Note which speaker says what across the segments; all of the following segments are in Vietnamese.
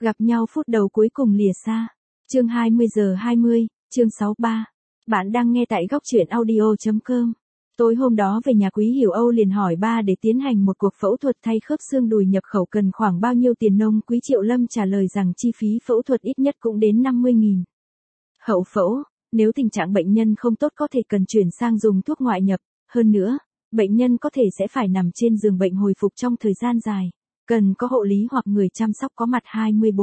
Speaker 1: Gặp nhau phút đầu cuối cùng lìa xa. Chương 20:20, chương 63. Bạn đang nghe tại góc truyện audio.com. Tối hôm đó về nhà Quý Hiểu Âu liền hỏi ba để tiến hành một cuộc phẫu thuật thay khớp xương đùi nhập khẩu cần khoảng bao nhiêu tiền nông. Quý Triệu Lâm trả lời rằng chi phí phẫu thuật ít nhất cũng đến 50.000. Hậu phẫu, nếu tình trạng bệnh nhân không tốt có thể cần chuyển sang dùng thuốc ngoại nhập. Hơn nữa, bệnh nhân có thể sẽ phải nằm trên giường bệnh hồi phục trong thời gian dài. Cần có hộ lý hoặc người chăm sóc có mặt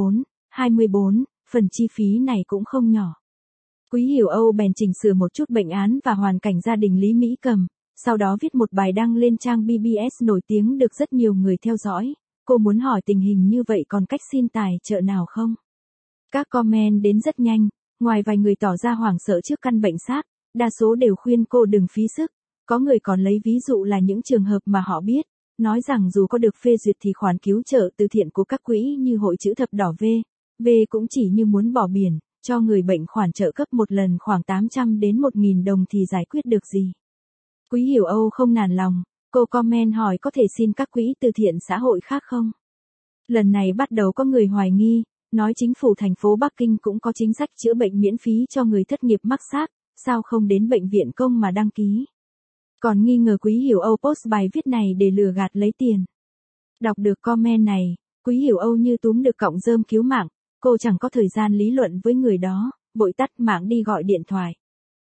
Speaker 1: 24, phần chi phí này cũng không nhỏ. Quý Hiểu Âu bèn chỉnh sửa một chút bệnh án và hoàn cảnh gia đình Lý Mỹ Cầm, sau đó viết một bài đăng lên trang BBS nổi tiếng được rất nhiều người theo dõi. Cô muốn hỏi tình hình như vậy còn cách xin tài trợ nào không? Các comment đến rất nhanh, ngoài vài người tỏ ra hoảng sợ trước căn bệnh xác, đa số đều khuyên cô đừng phí sức. Có người còn lấy ví dụ là những trường hợp mà họ biết, nói rằng dù có được phê duyệt thì khoản cứu trợ từ thiện của các quỹ như Hội Chữ Thập Đỏ V cũng chỉ như muốn bỏ biển, cho người bệnh khoản trợ cấp một lần khoảng 800 đến 1.000 đồng thì giải quyết được gì. Quý Hiểu Âu không nản lòng, cô comment hỏi có thể xin các quỹ từ thiện xã hội khác không? Lần này bắt đầu có người hoài nghi, nói chính phủ thành phố Bắc Kinh cũng có chính sách chữa bệnh miễn phí cho người thất nghiệp mắc xác, sao không đến bệnh viện công mà đăng ký? Còn nghi ngờ Quý Hiểu Âu post bài viết này để lừa gạt lấy tiền. Đọc được comment này, Quý Hiểu Âu như túm được cọng rơm cứu mạng, cô chẳng có thời gian lý luận với người đó, vội tắt mạng đi gọi điện thoại.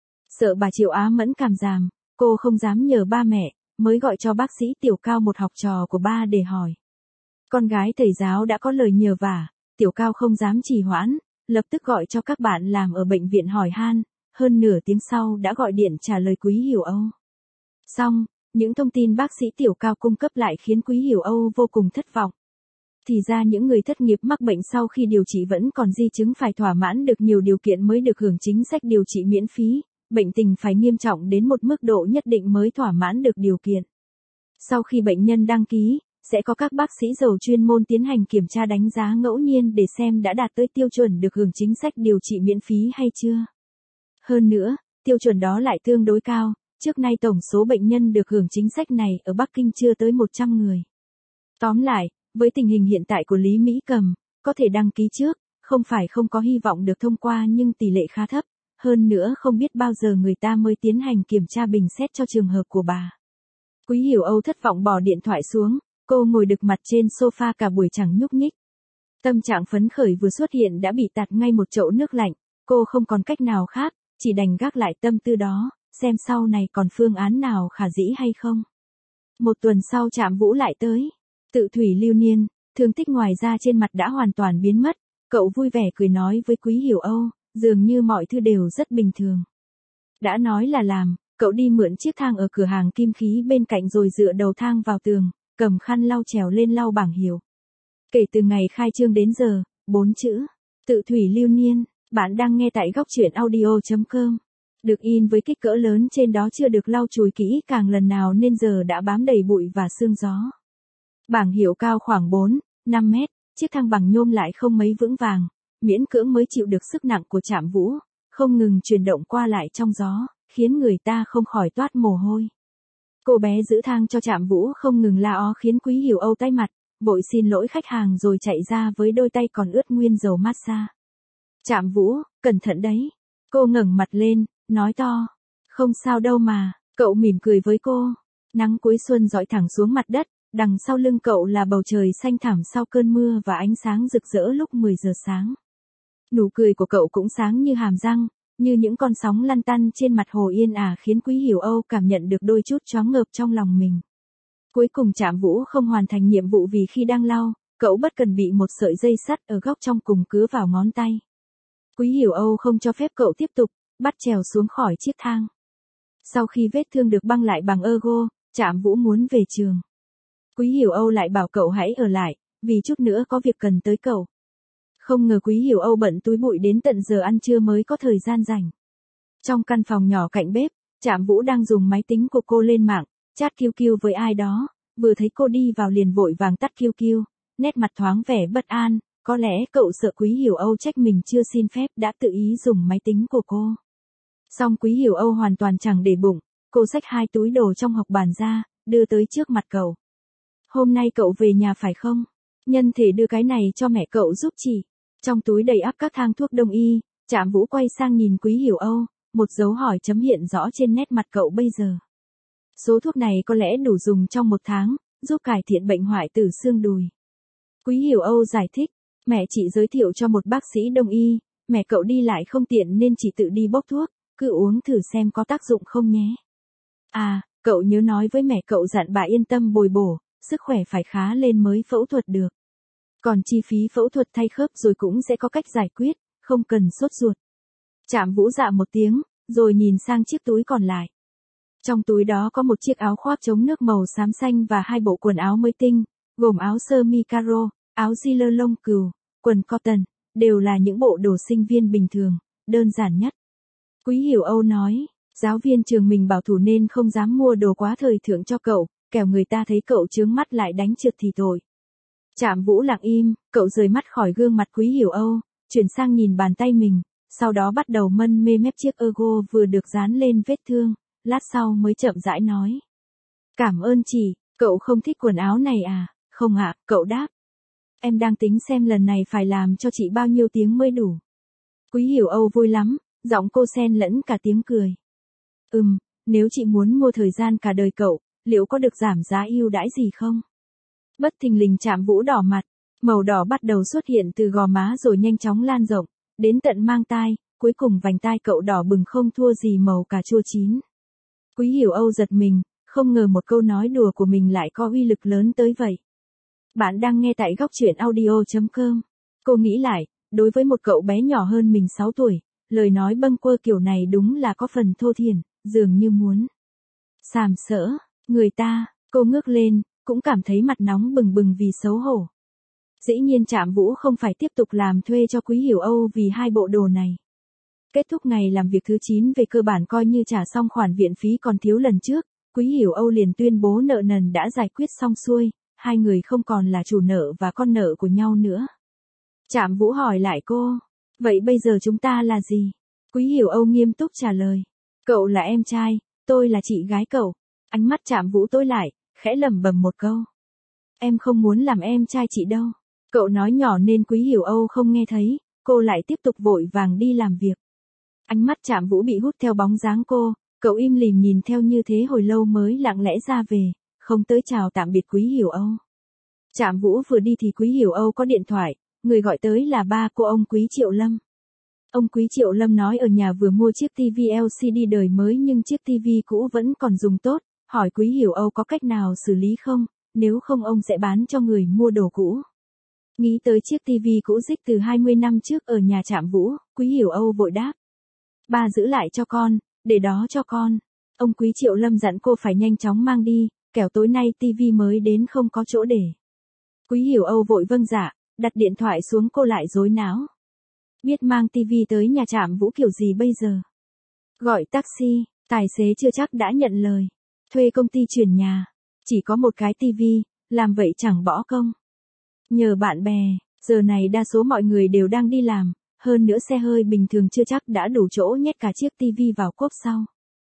Speaker 1: Sợ bà Triệu Á Mẫn cảm giảm, cô không dám nhờ ba mẹ, mới gọi cho bác sĩ Tiểu Cao một học trò của ba để hỏi. Con gái thầy giáo đã có lời nhờ vả, Tiểu Cao không dám trì hoãn, lập tức gọi cho các bạn làm ở bệnh viện hỏi han, hơn nửa tiếng sau đã gọi điện trả lời Quý Hiểu Âu. Xong, những thông tin bác sĩ Tiểu Cao cung cấp lại khiến Quý Hiểu Âu vô cùng thất vọng. Thì ra những người thất nghiệp mắc bệnh sau khi điều trị vẫn còn di chứng phải thỏa mãn được nhiều điều kiện mới được hưởng chính sách điều trị miễn phí, bệnh tình phải nghiêm trọng đến một mức độ nhất định mới thỏa mãn được điều kiện. Sau khi bệnh nhân đăng ký, sẽ có các bác sĩ giàu chuyên môn tiến hành kiểm tra đánh giá ngẫu nhiên để xem đã đạt tới tiêu chuẩn được hưởng chính sách điều trị miễn phí hay chưa. Hơn nữa, tiêu chuẩn đó lại tương đối cao. Trước nay tổng số bệnh nhân được hưởng chính sách này ở Bắc Kinh chưa tới 100 người. Tóm lại, với tình hình hiện tại của Lý Mỹ Cầm, có thể đăng ký trước, không phải không có hy vọng được thông qua nhưng tỷ lệ khá thấp, hơn nữa không biết bao giờ người ta mới tiến hành kiểm tra bình xét cho trường hợp của bà. Quý Hiểu Âu thất vọng bỏ điện thoại xuống, cô ngồi đực mặt trên sofa cả buổi chẳng nhúc nhích. Tâm trạng phấn khởi vừa xuất hiện đã bị tạt ngay một chậu nước lạnh, cô không còn cách nào khác, chỉ đành gác lại tâm tư đó. Xem sau này còn phương án nào khả dĩ hay không. Một tuần sau Trạm Vũ lại tới. Tự thủy lưu niên, thương tích ngoài da trên mặt đã hoàn toàn biến mất. Cậu vui vẻ cười nói với Quý Hiểu Âu, dường như mọi thứ đều rất bình thường. Đã nói là làm, cậu đi mượn chiếc thang ở cửa hàng kim khí bên cạnh rồi dựa đầu thang vào tường, cầm khăn lau trèo lên lau bảng hiệu. Kể từ ngày khai trương đến giờ, 4 chữ. Tự thủy lưu niên, bạn đang nghe tại góc truyện audio.com. Được in với kích cỡ lớn trên đó chưa được lau chùi kỹ càng lần nào nên giờ đã bám đầy bụi và sương gió. Bảng hiệu cao khoảng 4-5 mét, chiếc thang bằng nhôm lại không mấy vững vàng, miễn cưỡng mới chịu được sức nặng của Trạm Vũ, không ngừng chuyển động qua lại trong gió, khiến người ta không khỏi toát mồ hôi. Cô bé giữ thang cho Trạm Vũ không ngừng la ó khiến Quý Hiểu Âu tái mặt, vội xin lỗi khách hàng rồi chạy ra với đôi tay còn ướt nguyên dầu massage. Trạm Vũ, cẩn thận đấy. Cô ngẩng mặt lên, nói to. Không sao đâu mà, cậu mỉm cười với cô. Nắng cuối xuân rọi thẳng xuống mặt đất, đằng sau lưng cậu là bầu trời xanh thẳm sau cơn mưa và ánh sáng rực rỡ lúc 10 giờ sáng. Nụ cười của cậu cũng sáng như hàm răng, như những con sóng lăn tăn trên mặt hồ yên ả khiến Quý Hiểu Âu cảm nhận được đôi chút choáng ngợp trong lòng mình. Cuối cùng Trạm Vũ không hoàn thành nhiệm vụ vì khi đang lau, cậu bất cần bị một sợi dây sắt ở góc trong cùng cứa vào ngón tay. Quý Hiểu Âu không cho phép cậu tiếp tục, bắt trèo xuống khỏi chiếc thang. Sau khi vết thương được băng lại bằng ergo, Trạm Vũ muốn về trường. Quý Hiểu Âu lại bảo cậu hãy ở lại, vì chút nữa có việc cần tới cậu. Không ngờ Quý Hiểu Âu bận túi bụi đến tận giờ ăn trưa mới có thời gian rảnh. Trong căn phòng nhỏ cạnh bếp, Trạm Vũ đang dùng máy tính của cô lên mạng, chat QQ với ai đó, vừa thấy cô đi vào liền vội vàng tắt QQ, nét mặt thoáng vẻ bất an, có lẽ cậu sợ Quý Hiểu Âu trách mình chưa xin phép đã tự ý dùng máy tính của cô. Song Quý Hiểu Âu hoàn toàn chẳng để bụng, cô xách 2 túi đồ trong hộc bàn ra, đưa tới trước mặt cậu. Hôm nay cậu về nhà phải không? Nhân thể đưa cái này cho mẹ cậu giúp chị. Trong túi đầy ắp các thang thuốc đông y, Trạm Vũ quay sang nhìn Quý Hiểu Âu, một dấu hỏi chấm hiện rõ trên nét mặt cậu bây giờ. Số thuốc này có lẽ đủ dùng trong 1 tháng, giúp cải thiện bệnh hoại tử xương đùi. Quý Hiểu Âu giải thích, mẹ chị giới thiệu cho một bác sĩ đông y, mẹ cậu đi lại không tiện nên chị tự đi bốc thuốc, cứ uống thử xem có tác dụng không nhé. À, cậu nhớ nói với mẹ cậu dặn bà yên tâm bồi bổ, sức khỏe phải khá lên mới phẫu thuật được. Còn chi phí phẫu thuật thay khớp rồi cũng sẽ có cách giải quyết, không cần sốt ruột. Trạm Vũ dạ một tiếng, rồi nhìn sang chiếc túi còn lại. Trong túi đó có một chiếc áo khoác chống nước màu xám xanh và 2 bộ quần áo mới tinh, gồm áo sơ mi caro, áo ziller lông cừu, quần cotton, đều là những bộ đồ sinh viên bình thường, đơn giản nhất. Quý Hiểu Âu nói, giáo viên trường mình bảo thủ nên không dám mua đồ quá thời thượng cho cậu, kẻo người ta thấy cậu chướng mắt lại đánh trượt thì tội. Trạm Vũ lặng im, cậu rời mắt khỏi gương mặt Quý Hiểu Âu, chuyển sang nhìn bàn tay mình, sau đó bắt đầu mân mê mép chiếc ergo vừa được dán lên vết thương, lát sau mới chậm rãi nói. Cảm ơn chị, cậu không thích quần áo này à? Không ạ, cậu đáp. Em đang tính xem lần này phải làm cho chị bao nhiêu tiếng mới đủ. Quý Hiểu Âu vui lắm, giọng cô xen lẫn cả tiếng cười. Nếu chị muốn mua thời gian cả đời cậu, liệu có được giảm giá ưu đãi gì không? Bất thình lình Trạm Vũ đỏ mặt, màu đỏ bắt đầu xuất hiện từ gò má rồi nhanh chóng lan rộng, đến tận mang tai, cuối cùng vành tai cậu đỏ bừng không thua gì màu cà chua chín. Quý Hiểu Âu giật mình, không ngờ một câu nói đùa của mình lại có uy lực lớn tới vậy. Bạn đang nghe tại góc truyện audio.com. Cô nghĩ lại, đối với một cậu bé nhỏ hơn mình 6 tuổi, lời nói bâng quơ kiểu này đúng là có phần thô thiển, dường như muốn sàm sỡ người ta. Cô ngước lên, cũng cảm thấy mặt nóng bừng bừng vì xấu hổ. Dĩ nhiên Trạm Vũ không phải tiếp tục làm thuê cho Quý Hiểu Âu vì 2 bộ đồ này. Kết thúc ngày làm việc thứ 9 về cơ bản coi như trả xong khoản viện phí còn thiếu lần trước, Quý Hiểu Âu liền tuyên bố nợ nần đã giải quyết xong xuôi, 2 người không còn là chủ nợ và con nợ của nhau nữa. Trạm Vũ hỏi lại cô, vậy bây giờ chúng ta là gì? Quý Hiểu Âu nghiêm túc trả lời, cậu là em trai, tôi là chị gái cậu. Ánh mắt Trạm Vũ tối lại, khẽ lẩm bẩm một câu. Em không muốn làm em trai chị đâu. Cậu nói nhỏ nên Quý Hiểu Âu không nghe thấy, cô lại tiếp tục vội vàng đi làm việc. Ánh mắt Trạm Vũ bị hút theo bóng dáng cô, cậu im lìm nhìn theo như thế hồi lâu mới lặng lẽ ra về, không tới chào tạm biệt Quý Hiểu Âu. Trạm Vũ vừa đi thì Quý Hiểu Âu có điện thoại, người gọi tới là ba cô ông Quý Triệu Lâm. Ông Quý Triệu Lâm nói ở nhà vừa mua chiếc TV LCD đời mới nhưng chiếc TV cũ vẫn còn dùng tốt, hỏi Quý Hiểu Âu có cách nào xử lý không, nếu không ông sẽ bán cho người mua đồ cũ. Nghĩ tới chiếc TV cũ rích từ 20 năm trước ở nhà Trạm Vũ, Quý Hiểu Âu vội đáp. Ba giữ lại cho con, để đó cho con. Ông Quý Triệu Lâm dặn cô phải nhanh chóng mang đi, kẻo tối nay TV mới đến không có chỗ để. Quý Hiểu Âu vội vâng dạ, đặt điện thoại xuống cô lại rối não. Biết mang TV tới nhà Trạm Vũ kiểu gì bây giờ? Gọi taxi, tài xế chưa chắc đã nhận lời. Thuê công ty chuyển nhà, chỉ có một cái TV, làm vậy chẳng bỏ công. Nhờ bạn bè, giờ này đa số mọi người đều đang đi làm, hơn nữa xe hơi bình thường chưa chắc đã đủ chỗ nhét cả chiếc TV vào cốp sau.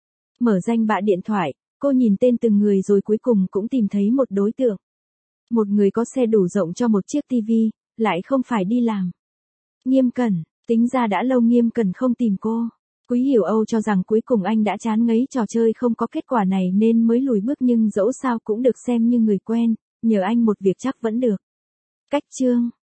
Speaker 1: Mở danh bạ điện thoại, cô nhìn tên từng người rồi cuối cùng cũng tìm thấy một đối tượng. Một người có xe đủ rộng cho một chiếc TV, lại không phải đi làm. Nghiêm Cẩn, tính ra đã lâu Nghiêm Cẩn không tìm cô. Quý Hiểu Âu cho rằng cuối cùng anh đã chán ngấy trò chơi không có kết quả này nên mới lùi bước nhưng dẫu sao cũng được xem như người quen, nhờ anh một việc chắc vẫn được. Cách chương